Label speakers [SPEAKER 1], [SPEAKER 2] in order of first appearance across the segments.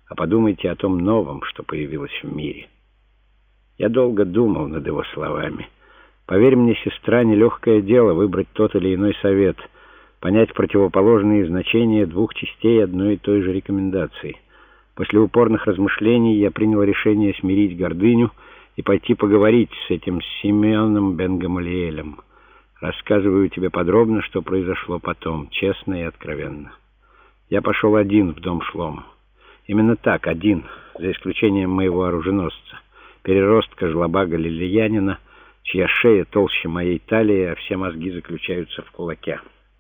[SPEAKER 1] а подумайте о том новом, что появилось в мире». Я долго думал над его словами. Поверь мне, сестра, нелегкое дело выбрать тот или иной совет, понять противоположные значения двух частей одной и той же рекомендации. После упорных размышлений я принял решение смирить гордыню и пойти поговорить с этим Симеоном бен Гамалиэлем. Рассказываю тебе подробно, что произошло потом, честно и откровенно. Я пошел один в дом Шломо. Именно так, один, за исключением моего оруженосца, переростка жлоба галилеянина, чья шея толще моей талии, а все мозги заключаются в кулаке.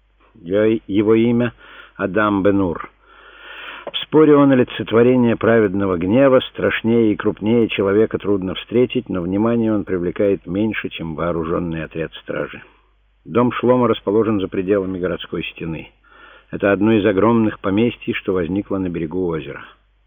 [SPEAKER 1] Его имя Адам бен-Ур. В споре он олицетворение праведного гнева, страшнее и крупнее человека трудно встретить, но внимание он привлекает меньше, чем вооруженный отряд стражи. Дом Шломо расположен за пределами городской стены. Это одно из огромных поместий, что возникло на берегу озера.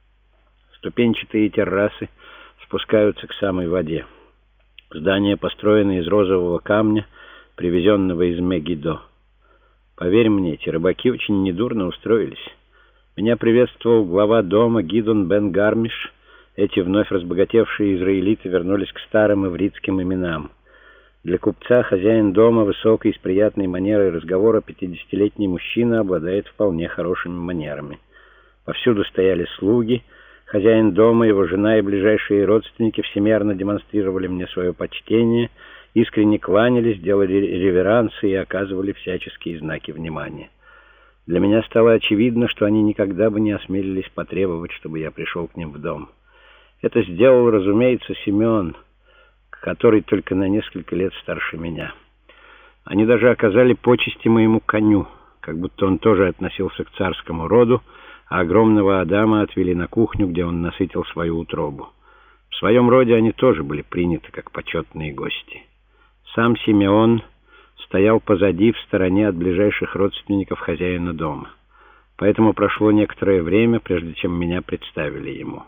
[SPEAKER 1] Ступенчатые террасы спускаются к самой воде. Здание построено из розового камня, привезенного из Мегидо. Поверь мне, эти рыбаки очень недурно устроились. Меня приветствовал глава дома Гидон бен Гармиш. Эти вновь разбогатевшие израилиты вернулись к старым ивритским именам. Для купца хозяин дома, высокий, с приятной манерой разговора, 50-летний мужчина, обладает вполне хорошими манерами. Повсюду стояли слуги. Хозяин дома, его жена и ближайшие родственники всемерно демонстрировали мне свое почтение, искренне кланялись, делали реверансы и оказывали всяческие знаки внимания. Для меня стало очевидно, что они никогда бы не осмелились потребовать, чтобы я пришел к ним в дом. Это сделал, разумеется, Симеон, который только на несколько лет старше меня. Они даже оказали почести моему коню, как будто он тоже относился к царскому роду, а огромного Адама отвели на кухню, где он насытил свою утробу. В своем роде они тоже были приняты как почетные гости. Сам Симеон стоял позади, в стороне от ближайших родственников хозяина дома. Поэтому прошло некоторое время, прежде чем меня представили ему.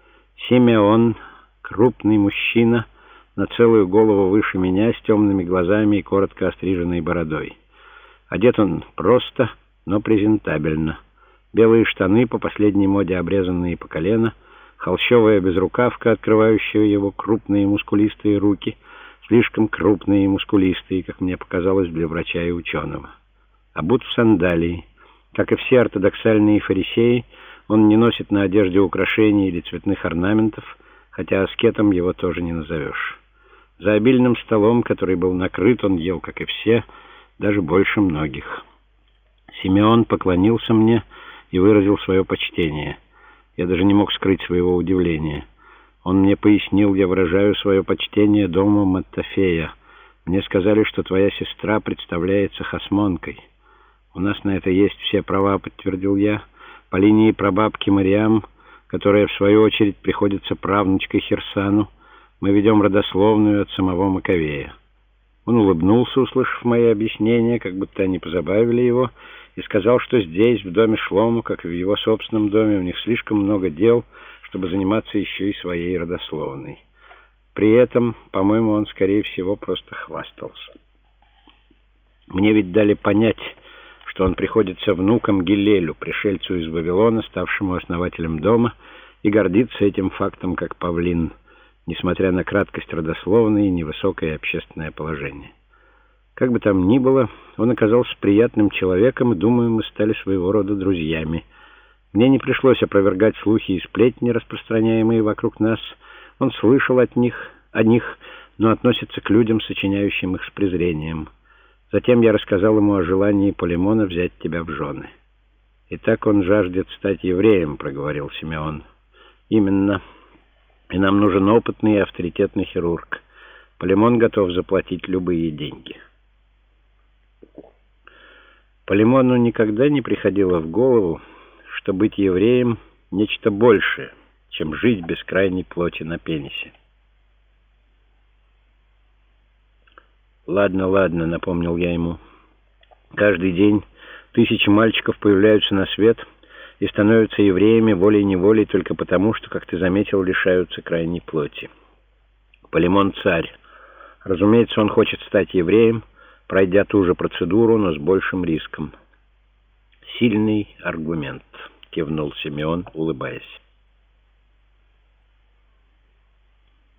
[SPEAKER 1] Симеон, крупный мужчина, на целую голову выше меня, с темными глазами и коротко остриженной бородой. Одет он просто, но презентабельно. Белые штаны, по последней моде обрезанные по колено, холщовая безрукавка, открывающая его крупные мускулистые руки, слишком крупные и мускулистые, как мне показалось, для врача и ученого. Обут в сандалии. Как и все ортодоксальные фарисеи, он не носит на одежде украшений или цветных орнаментов, хотя аскетом его тоже не назовешь. За обильным столом, который был накрыт, он ел, как и все, даже больше многих. Симеон поклонился мне и выразил свое почтение. Я даже не мог скрыть своего удивления. Он мне пояснил: я выражаю свое почтение дому Маттафея. Мне сказали, что твоя сестра представляется хасмонкой. У нас на это есть все права, подтвердил я. По линии прабабки Мариам, которая в свою очередь приходится правнучкой Хирсану, мы ведем родословную от самого Маковея. Он улыбнулся, услышав мои объяснения, как будто они позабавили его, и сказал, что здесь, в доме Шломо, как и в его собственном доме, у них слишком много дел, чтобы заниматься еще и своей родословной. При этом, по-моему, он, скорее всего, просто хвастался. Мне ведь дали понять, что он приходится внуком Гилелю, пришельцу из Вавилона, ставшему основателем дома, и гордится этим фактом как павлин, несмотря на краткость родословной и невысокое общественное положение. Как бы там ни было, он оказался приятным человеком, и, думаю, мы стали своего рода друзьями. Мне не пришлось опровергать слухи и сплетни, распространяемые вокруг нас. Он слышал о них, но относится к людям, сочиняющим их с презрением. Затем я рассказал ему о желании Полимона взять тебя в жены. «Итак, он жаждет стать евреем», — проговорил Симеон. «Именно. И нам нужен опытный и авторитетный хирург. Полимон готов заплатить любые деньги». Полимону никогда не приходило в голову, что быть евреем — нечто большее, чем жить без крайней плоти на пенисе. «Ладно», — напомнил я ему. «Каждый день тысячи мальчиков появляются на свет и становятся евреями волей-неволей только потому, что, как ты заметил, лишаются крайней плоти. Полимон — царь. Разумеется, он хочет стать евреем, пройдя ту же процедуру, но с большим риском». «Сильный аргумент», — кивнул Симеон, улыбаясь.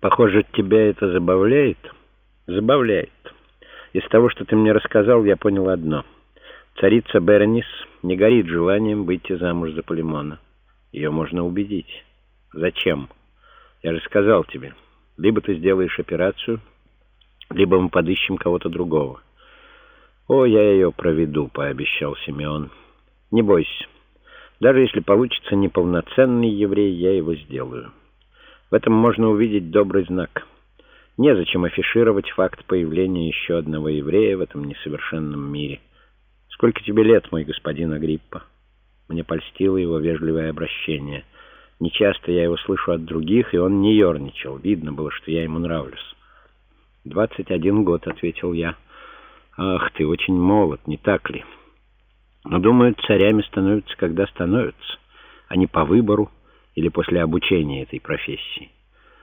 [SPEAKER 1] Похоже, тебя это забавляет? Забавляет. Из того, что ты мне рассказал, я понял одно. Царица Беренис не горит желанием выйти замуж за Полимона. Ее можно убедить. Зачем? Я же сказал тебе. Либо ты сделаешь операцию, либо мы подыщем кого-то другого. «О, я ее проведу», — пообещал Симеон. «Не бойся. Даже если получится неполноценный еврей, я его сделаю. В этом можно увидеть добрый знак. Незачем афишировать факт появления еще одного еврея в этом несовершенном мире. Сколько тебе лет, мой господин Агриппа?» Мне польстило его вежливое обращение. Нечасто я его слышу от других, и он не ерничал. Видно было, что я ему нравлюсь. 21 год, — ответил я. «Ах, ты очень молод, не так ли? Но, думаю, царями становятся, когда становятся, а не по выбору или после обучения этой профессии».